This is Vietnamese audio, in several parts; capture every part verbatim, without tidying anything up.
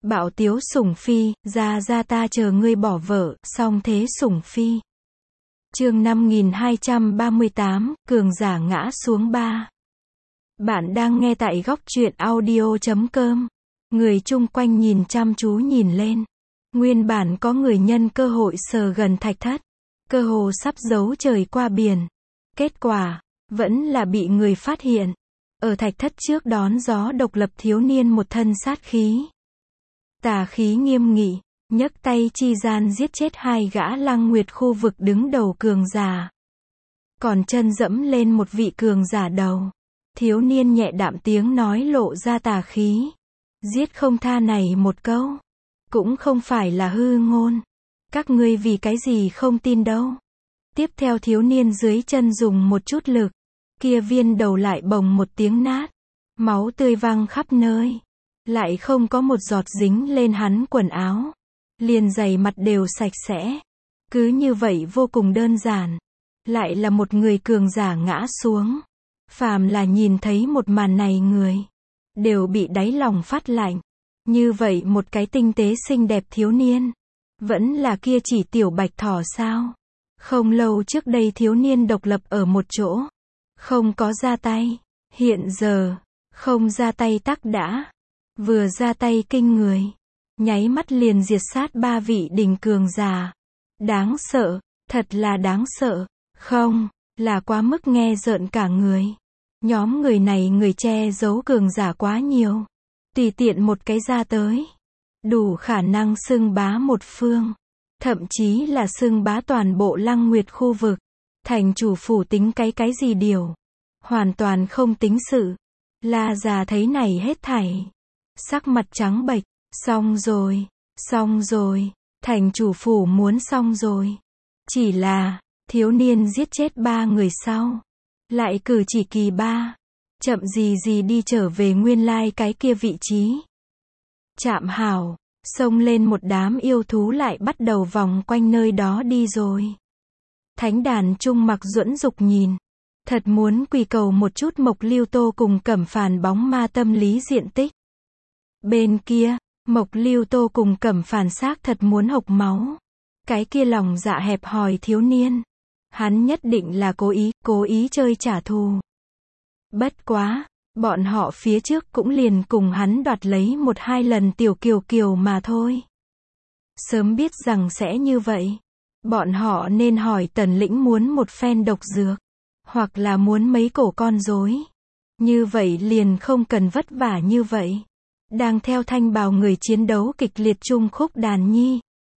Bạo tiếu sủng phi, ra ra ta chờ ngươi bỏ vợ, song thế sủng phi. Chương năm nghìn hai trăm ba mươi tám, cường giả ngã xuống ba. Bạn đang nghe tại góc truyện audio chấm com. Người chung quanh nhìn chăm chú nhìn lên. Nguyên bản có người nhân cơ hội sờ gần thạch thất. Cơ hồ sắp giấu trời qua biển. Kết quả, vẫn là bị người phát hiện. Ở thạch thất trước đón gió độc lập thiếu niên một thân sát khí. Tà khí nghiêm nghị, nhấc tay chi gian giết chết hai gã Lăng Nguyệt khu vực đứng đầu cường giả. Còn chân dẫm lên một vị cường giả đầu. Thiếu niên nhẹ đạm tiếng nói lộ ra tà khí. Giết không tha này một câu. Cũng không phải là hư ngôn. Các ngươi vì cái gì không tin đâu. Tiếp theo thiếu niên dưới chân dùng một chút lực. Kia viên đầu lại bồng một tiếng nát. Máu tươi văng khắp nơi. Lại không có một giọt dính lên hắn quần áo. Liền giày mặt đều sạch sẽ. Cứ như vậy vô cùng đơn giản. Lại là một người cường giả ngã xuống. Phàm là nhìn thấy một màn này người. Đều bị đáy lòng phát lạnh. Như vậy một cái tinh tế xinh đẹp thiếu niên. Vẫn là kia chỉ tiểu bạch thỏ sao. Không lâu trước đây thiếu niên độc lập ở một chỗ. Không có ra tay. Hiện giờ, không ra tay tắc đã. Vừa ra tay kinh người. Nháy mắt liền diệt sát ba vị đỉnh cường giả. Đáng sợ, thật là đáng sợ. Không, là quá mức nghe rợn cả người. Nhóm người này người che giấu cường giả quá nhiều. Tùy tiện một cái ra tới. Đủ khả năng xưng bá một phương. Thậm chí là xưng bá toàn bộ Lăng Nguyệt khu vực. Thành chủ phủ tính cái cái gì điều. Hoàn toàn không tính sự. La già thấy này hết thảy. Sắc mặt trắng bệch. Xong rồi. Xong rồi. Thành chủ phủ muốn xong rồi. Chỉ là, thiếu niên giết chết ba người sau. Lại cử chỉ kỳ ba. Chậm gì gì đi trở về nguyên lai cái kia vị trí. Chạm hảo. Xông lên một đám yêu thú lại bắt đầu vòng quanh nơi đó đi rồi. Thánh đàn trung Mặc Duẫn Dục nhìn. Thật muốn quỳ cầu một chút Mộc Lưu Tô cùng Cẩm Phàn bóng ma tâm lý diện tích. Bên kia, Mộc Lưu Tô cùng Cẩm Phàn xác thật muốn hộc máu. Cái kia lòng dạ hẹp hòi thiếu niên. Hắn nhất định là cố ý, cố ý chơi trả thù. Bất quá, bọn họ phía trước cũng liền cùng hắn đoạt lấy một hai lần tiểu kiều kiều mà thôi. Sớm biết rằng sẽ như vậy. Bọn họ nên hỏi Tần Lĩnh muốn một phen độc dược. Hoặc là muốn mấy cổ con rối. Như vậy liền không cần vất vả như vậy. Đang theo thanh bào người chiến đấu kịch liệt chung Khúc Đàn Nhi.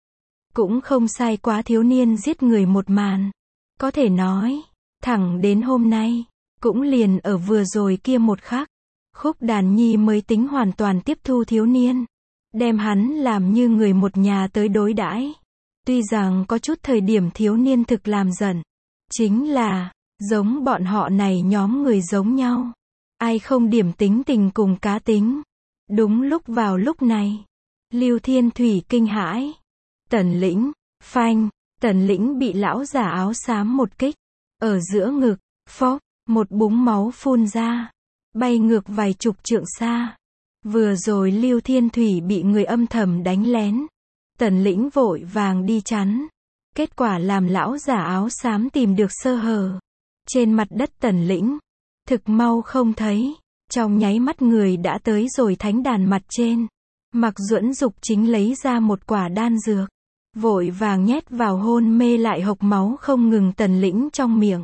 Cũng không sai quá thiếu niên giết người một màn. Có thể nói, thẳng đến hôm nay, cũng liền ở vừa rồi kia một khắc. Khúc Đàn Nhi mới tính hoàn toàn tiếp thu thiếu niên. Đem hắn làm như người một nhà tới đối đãi. Tuy rằng có chút thời điểm thiếu niên thực làm giận. Chính là, giống bọn họ này nhóm người giống nhau. Ai không điểm tính tình cùng cá tính. Đúng lúc vào lúc này. Lưu Thiên Thủy kinh hãi. Tần Lĩnh, phanh. Tần Lĩnh bị lão giả áo xám một kích. Ở giữa ngực, phốc, một búng máu phun ra. Bay ngược vài chục trượng xa. Vừa rồi Lưu Thiên Thủy bị người âm thầm đánh lén. Tần Lĩnh vội vàng đi chắn. Kết quả làm lão giả áo xám tìm được sơ hở. Trên mặt đất Tần Lĩnh. Thực mau không thấy. Trong nháy mắt người đã tới rồi thánh đàn mặt trên. Mặc Duẫn Dục chính lấy ra một quả đan dược. Vội vàng nhét vào hôn mê lại hộc máu không ngừng Tần Lĩnh trong miệng.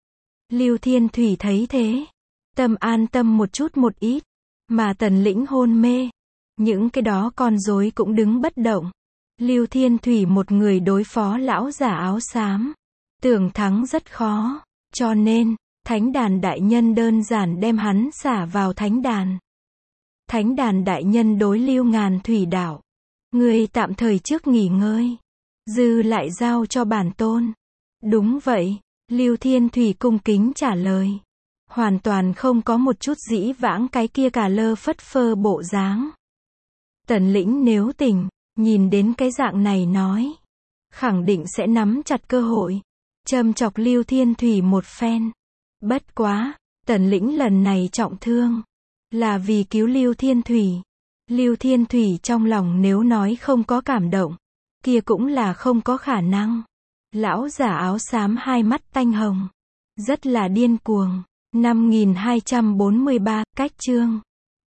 Lưu Thiên Thủy thấy thế. Tâm an tâm một chút một ít. Mà Tần Lĩnh hôn mê. Những cái đó con rối cũng đứng bất động. Lưu Thiên Thủy một người đối phó lão giả áo xám. Tưởng thắng rất khó. Cho nên, thánh đàn đại nhân đơn giản đem hắn xả vào thánh đàn. Thánh đàn đại nhân đối Lưu Ngàn Thủy đạo. Người tạm thời trước nghỉ ngơi. Dư lại giao cho bản tôn. Đúng vậy. Lưu Thiên Thủy cung kính trả lời. Hoàn toàn không có một chút dĩ vãng cái kia cả lơ phất phơ bộ dáng. Tần Lĩnh nếu tỉnh, nhìn đến cái dạng này nói. Khẳng định sẽ nắm chặt cơ hội. Châm chọc Lưu Thiên Thủy một phen. Bất quá, Tần Lĩnh lần này trọng thương. Là vì cứu Lưu Thiên Thủy. Lưu Thiên Thủy trong lòng nếu nói không có cảm động, kia cũng là không có khả năng. Lão giả áo xám hai mắt tanh hồng, rất là điên cuồng. Năm nghìn hai trăm bốn mươi ba, cách chương